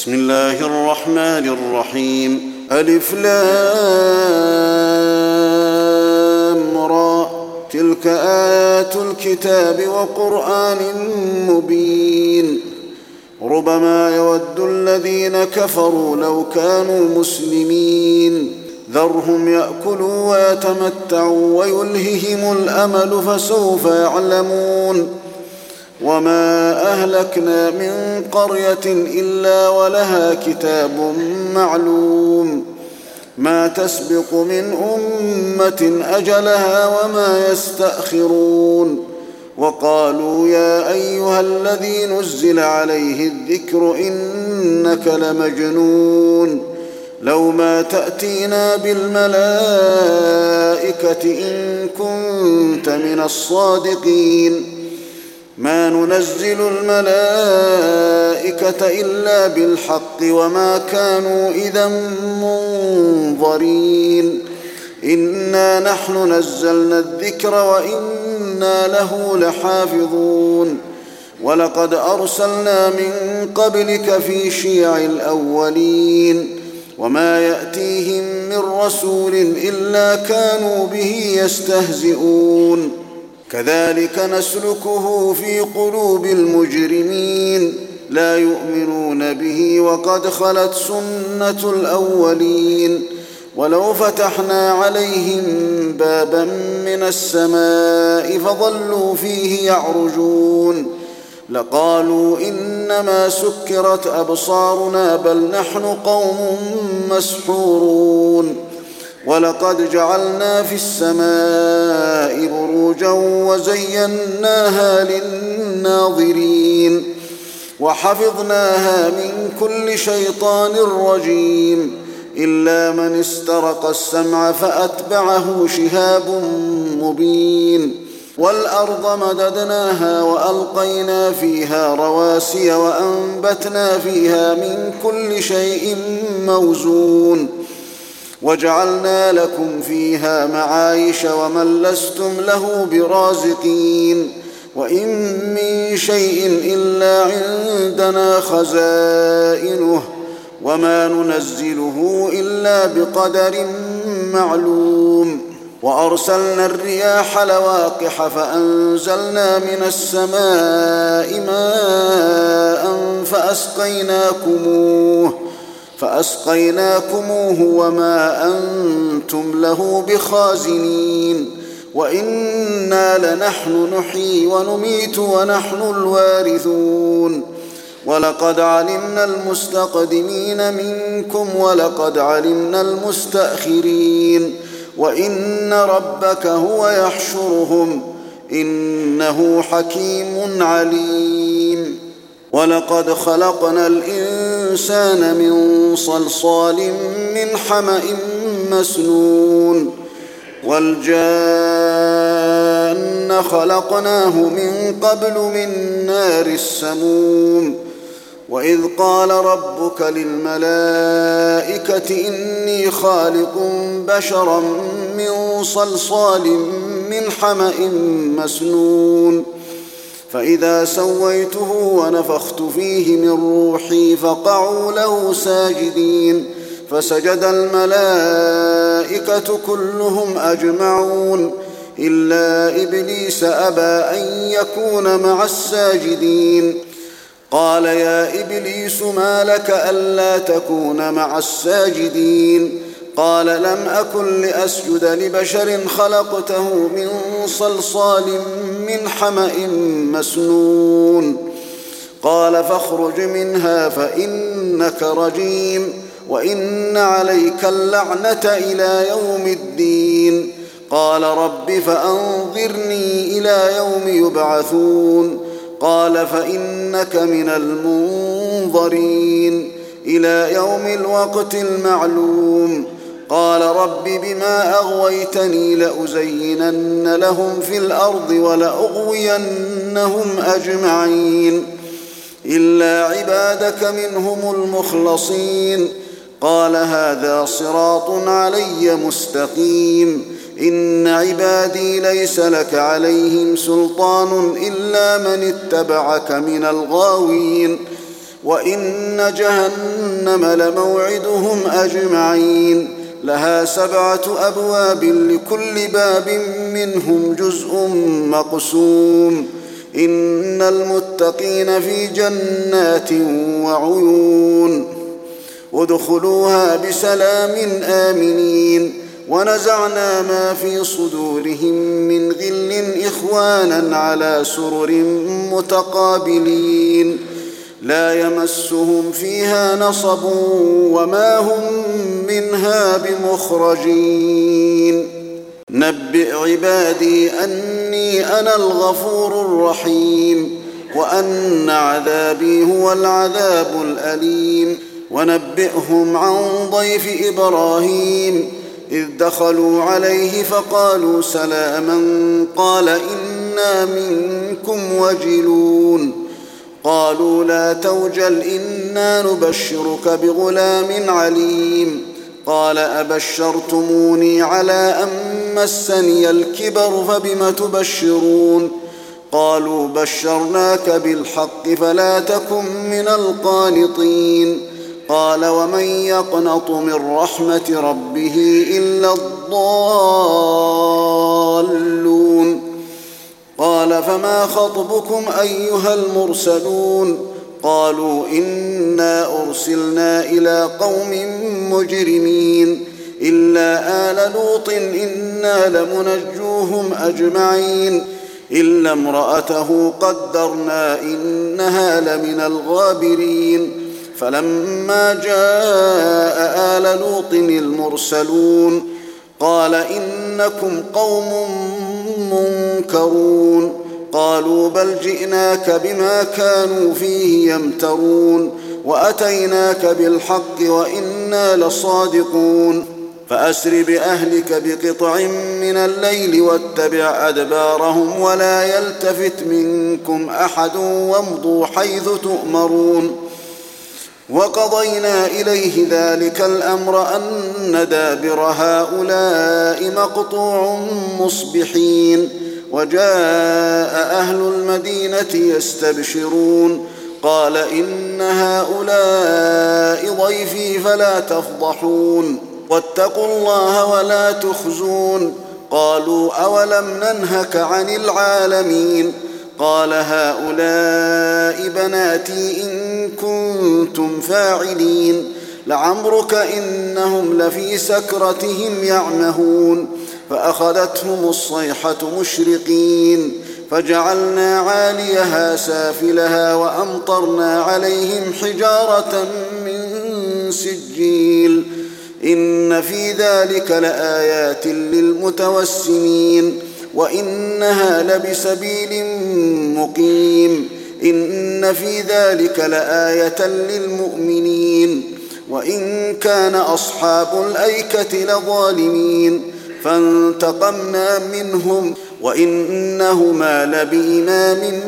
بسم الله الرحمن الرحيم. ألف لام را، تلك آيات الكتاب وقرآن مبين. ربما يود الذين كفروا لو كانوا مسلمين، ذرهم يأكلوا ويتمتعوا ويلههم الأمل فسوف يعلمون. وما أهلكنا من قرية إلا ولها كتاب معلوم، ما تسبق من أمة أجلها وما يستأخرون. وقالوا يا أيها الذي نزل عليه الذكر إنك لمجنون، لو ما تأتينا بالملائكة إن كنت من الصادقين. ما ننزل الملائكة إلا بالحق وما كانوا إذا منظرين. إنا نحن نزلنا الذكر وإنا له لحافظون. ولقد أرسلنا من قبلك في شيع الأولين، وما يأتيهم من رسول إلا كانوا به يستهزئون. كذلك نسلكه في قلوب المجرمين، لا يؤمنون به وقد خلت سنة الأولين. ولو فتحنا عليهم بابا من السماء فظلوا فيه يعرجون لقالوا إنما سكرت أبصارنا بل نحن قوم مسحورون. ولقد جعلنا في السماء بروجا وزيناها للناظرين، وحفظناها من كل شيطان رجيم، إلا من استرق السمع فأتبعه شهاب مبين. والأرض مددناها وألقينا فيها رواسي وأنبتنا فيها من كل شيء موزون، وجعلنا لكم فيها معايش ومن لستم له برازقين. وإن من شيء إلا عندنا خزائنه وما ننزله إلا بقدر معلوم. وأرسلنا الرياح لواقح فأنزلنا من السماء ماء فأسقيناكموه وما أنتم له بخازنين. وإنا لنحن نحيي ونميت ونحن الوارثون. ولقد علمنا المستقدمين منكم ولقد علمنا المستأخرين. وإن ربك هو يحشرهم إنه حكيم عليم. ولقد خلقنا الإنسان من صلصال من حمأ مسنون. والجان خلقناه من قبل من نار السموم. وإذ قال ربك للملائكة إني خالق بشرا من صلصال من حمأ مسنون، فإذا سويته ونفخت فيه من روحي فقعوا له ساجدين، فسجد الملائكة كلهم أجمعون إلا إبليس أبى أن يكون مع الساجدين. قال يا إبليس ما لك ألا تكون مع الساجدين؟ قال لم أكن لأسجد لبشر خلقته من صلصال من حمأ مسنون. قال فاخرج منها فإنك رجيم وإن عليك اللعنة إلى يوم الدين. قال رب فأنظرني إلى يوم يبعثون. قال فإنك من المنظرين إلى يوم الوقت المعلوم. قال رب بما أغويتني لأزينن لهم في الأرض ولأغوينهم أجمعين إلا عبادك منهم المخلصين. قال هذا صراط علي مستقيم. إن عبادي ليس لك عليهم سلطان إلا من اتبعك من الغاوين. وإن جهنم جهنم لموعدهم أجمعين لها 7 أبواب لكل باب منهم جزء مقسوم إن المتقين في جنات وعيون ادخلوها بسلام آمنين ونزعنا ما في صدورهم من غل إخوانا على سرر متقابلين لا يمسهم فيها نصب وما هم منها بمخرجين نبئ عبادي أني أنا الغفور الرحيم وأن عذابي هو العذاب الأليم ونبئهم عن ضيف إبراهيم إذ دخلوا عليه فقالوا سلاما قال إنا منكم وجلون قالوا لا توجل إنا نبشرك بغلام عليم قال أبشرتموني على أن مسني الكبر فبم تبشرون قالوا بشرناك بالحق فلا تكن من القانطين قال ومن يقنط من رحمة ربه إلا الضالون قال فما خطبكم أيها المرسلون قالوا إنا أرسلنا إلى قوم مجرمين إلا آل لوط إنا لمنجوهم أجمعين إلا امرأته قدرنا إنها لمن الغابرين فلما جاء آل لوط المرسلون قال إنكم قوم منكرون قالوا بل جئناك بما كانوا فيه يمترون وأتيناك بالحق وإنا لصادقون فأسر بأهلك بقطع من الليل واتبع أدبارهم ولا يلتفت منكم أحد وامضوا حيث تؤمرون وقضينا إليه ذلك الأمر أن دابر هؤلاء مقطوع مصبحين وجاء أهل المدينة يستبشرون قال إن هؤلاء ضيفي فلا تفضحون واتقوا الله ولا تخزون قالوا أولم ننهك عن العالمين قال هؤلاء بناتي إن كنتم فاعلين لعمرك إنهم لفي سكرتهم يعمهون فأخذتهم الصيحة مشرقين فجعلنا عاليها سافلها وأمطرنا عليهم حجارة من سجيل إن في ذلك لآيات للمتوسمين وإنها لبسبيل مقيم إن في ذلك لآية للمؤمنين وإن كان أصحاب الأيكة لظالمين فانتقمنا منهم وإنهما لبإمام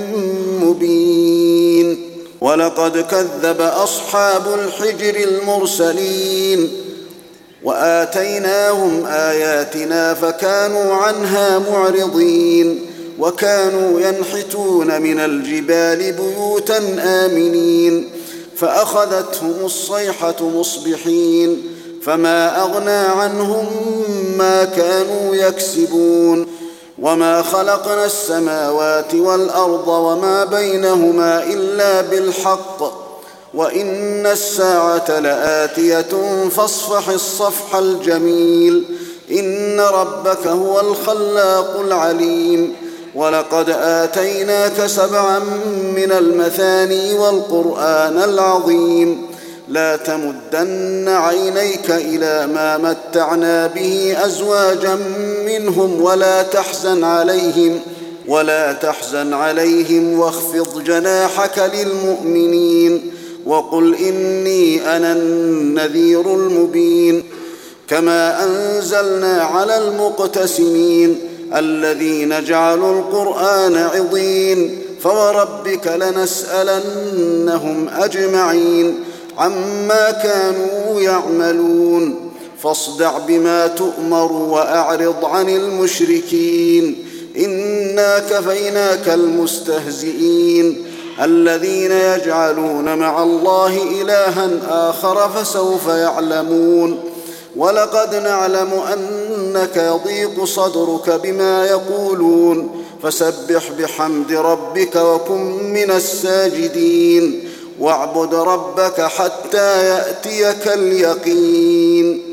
مبين ولقد كذب أصحاب الحجر المرسلين وآتيناهم آياتنا فكانوا عنها معرضين وكانوا ينحتون من الجبال بيوتا آمنين فأخذتهم الصيحة مصبحين فما أغنى عنهم ما كانوا يكسبون وما خلقنا السماوات والأرض وما بينهما إلا بالحق وإن الساعة لآتية فاصفح الصفح الجميل إن ربك هو الخلاق العليم ولقد آتيناك 7 من المثاني والقرآن العظيم لا تمدن عينيك إلى ما متعنا به أزواجا منهم ولا تحزن عليهم واخفض جناحك للمؤمنين وقل إني أنا النذير المبين كما أنزلنا على المقتسمين الذين جعلوا القرآن عضين فوربك لنسألنهم أجمعين عما كانوا يعملون فاصدع بما تؤمر وأعرض عن المشركين إنا كفيناك المستهزئين الذين يجعلون مع الله إلها آخر فسوف يعلمون ولقد نعلم أنك يضيق صدرك بما يقولون فسبح بحمد ربك وكن من الساجدين واعبد ربك حتى يأتيك اليقين